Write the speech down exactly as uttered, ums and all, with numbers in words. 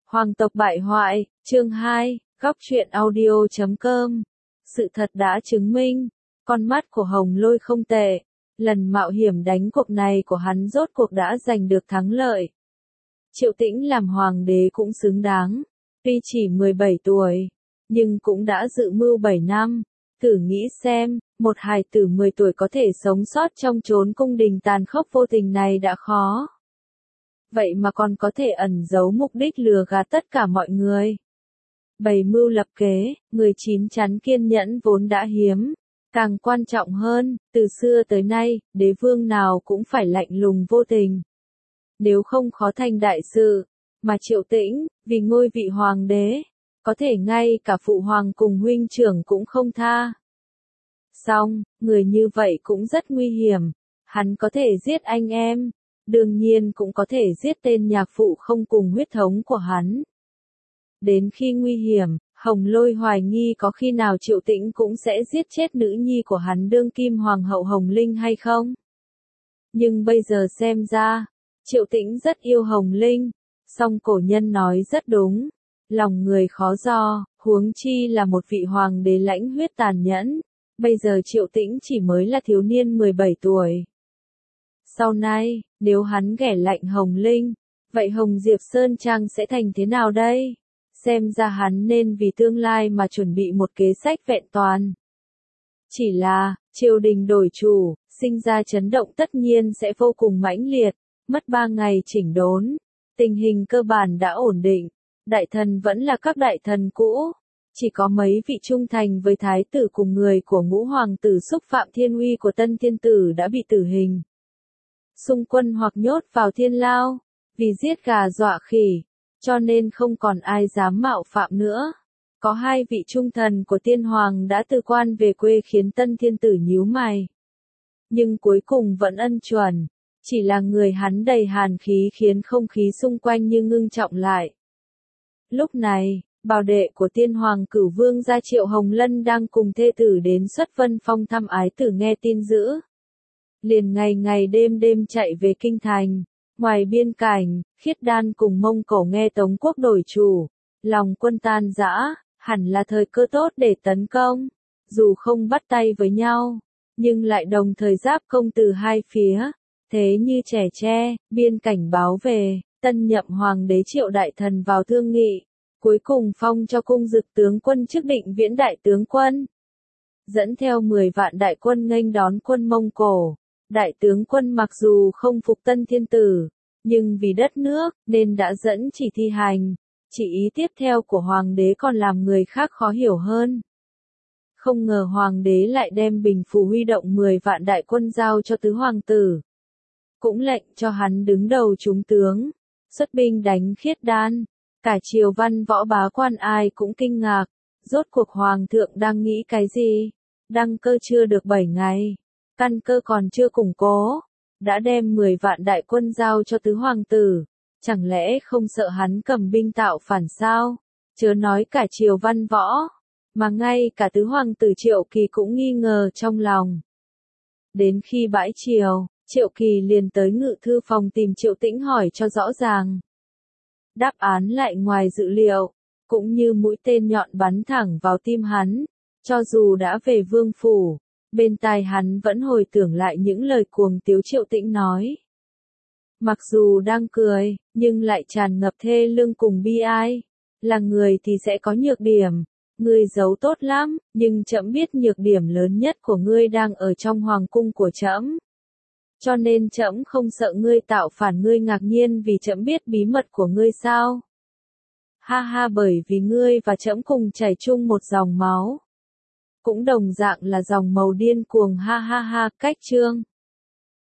Hoàng tộc bại hoại, chương hai, góc truyện audio chấm com. Sự thật đã chứng minh, con mắt của Hồng Lôi không tệ, lần mạo hiểm đánh cuộc này của hắn rốt cuộc đã giành được thắng lợi. Triệu Tĩnh làm hoàng đế cũng xứng đáng, tuy chỉ mười bảy tuổi, nhưng cũng đã dự mưu bảy năm. Thử nghĩ xem, một hài tử mười tuổi có thể sống sót trong chốn cung đình tàn khốc vô tình này đã khó. Vậy mà còn có thể ẩn giấu mục đích lừa gạt tất cả mọi người. Bày mưu lập kế, người chín chắn kiên nhẫn vốn đã hiếm. Càng quan trọng hơn, từ xưa tới nay, đế vương nào cũng phải lạnh lùng vô tình. Nếu không khó thành đại sự, mà Triệu Tĩnh, vì ngôi vị hoàng đế, có thể ngay cả phụ hoàng cùng huynh trưởng cũng không tha. Song, người như vậy cũng rất nguy hiểm, hắn có thể giết anh em, đương nhiên cũng có thể giết tên nhạc phụ không cùng huyết thống của hắn. Đến khi nguy hiểm, Hồng Lôi hoài nghi có khi nào Triệu Tĩnh cũng sẽ giết chết nữ nhi của hắn đương kim hoàng hậu Hồng Linh hay không? Nhưng bây giờ xem ra, Triệu Tĩnh rất yêu Hồng Linh, song cổ nhân nói rất đúng, lòng người khó dò, huống chi là một vị hoàng đế lãnh huyết tàn nhẫn, bây giờ Triệu Tĩnh chỉ mới là thiếu niên mười bảy tuổi. Sau này, nếu hắn ghẻ lạnh Hồng Linh, vậy Hồng Diệp Sơn Trang sẽ thành thế nào đây? Xem ra hắn nên vì tương lai mà chuẩn bị một kế sách vẹn toàn. Chỉ là, triều đình đổi chủ, sinh ra chấn động tất nhiên sẽ vô cùng mãnh liệt, mất ba ngày chỉnh đốn, tình hình cơ bản đã ổn định, đại thần vẫn là các đại thần cũ, chỉ có mấy vị trung thành với thái tử cùng người của ngũ hoàng tử xúc phạm thiên uy của tân thiên tử đã bị tử hình. Xung quân hoặc nhốt vào thiên lao, vì giết gà dọa khỉ, cho nên không còn ai dám mạo phạm nữa. Có hai vị trung thần của tiên hoàng đã từ quan về quê khiến tân thiên tử nhíu mày. Nhưng cuối cùng vẫn ân chuẩn, chỉ là người hắn đầy hàn khí khiến không khí xung quanh như ngưng trọng lại. Lúc này, bảo đệ của tiên hoàng cửu vương gia Triệu Hồng Lân đang cùng thê tử đến Xuất Vân Phong thăm ái tử nghe tin dữ. Liền ngày ngày đêm đêm chạy về kinh thành, ngoài biên cảnh, Khiết Đan cùng Mông Cổ nghe Tống quốc đổi chủ, lòng quân tan rã, hẳn là thời cơ tốt để tấn công, dù không bắt tay với nhau, nhưng lại đồng thời giáp công từ hai phía, thế như trẻ tre, biên cảnh báo về, tân nhậm hoàng đế Triệu đại thần vào thương nghị, cuối cùng phong cho cung dực tướng quân chức định viễn đại tướng quân. Dẫn theo mười vạn đại quân nghênh đón quân Mông Cổ. Đại tướng quân mặc dù không phục tân thiên tử, nhưng vì đất nước, nên đã dẫn chỉ thi hành, chỉ ý tiếp theo của hoàng đế còn làm người khác khó hiểu hơn. Không ngờ hoàng đế lại đem Bình Phủ huy động mười vạn đại quân giao cho tứ hoàng tử. Cũng lệnh cho hắn đứng đầu chúng tướng, xuất binh đánh Khiết Đan. Cả triều văn võ bá quan ai cũng kinh ngạc, rốt cuộc hoàng thượng đang nghĩ cái gì? Đăng cơ chưa được bảy ngày. Căn cơ còn chưa củng cố, đã đem mười vạn đại quân giao cho tứ hoàng tử, chẳng lẽ không sợ hắn cầm binh tạo phản sao? Chớ nói cả triều văn võ, mà ngay cả tứ hoàng tử Triệu Kỳ cũng nghi ngờ trong lòng. Đến khi bãi triều, Triệu Kỳ liền tới ngự thư phòng tìm Triệu Tĩnh hỏi cho rõ ràng. Đáp án lại ngoài dự liệu, cũng như mũi tên nhọn bắn thẳng vào tim hắn, cho dù đã về vương phủ. Bên tai hắn vẫn hồi tưởng lại những lời cuồng tiếu Triệu Tĩnh nói. Mặc dù đang cười, nhưng lại tràn ngập thê lương cùng bi ai. Là người thì sẽ có nhược điểm, ngươi giấu tốt lắm, nhưng trẫm biết nhược điểm lớn nhất của ngươi đang ở trong hoàng cung của trẫm. Cho nên trẫm không sợ ngươi tạo phản, ngươi ngạc nhiên vì trẫm biết bí mật của ngươi sao? Ha ha, bởi vì ngươi và trẫm cùng chảy chung một dòng máu. Cũng đồng dạng là dòng màu điên cuồng, ha ha ha. Cách chương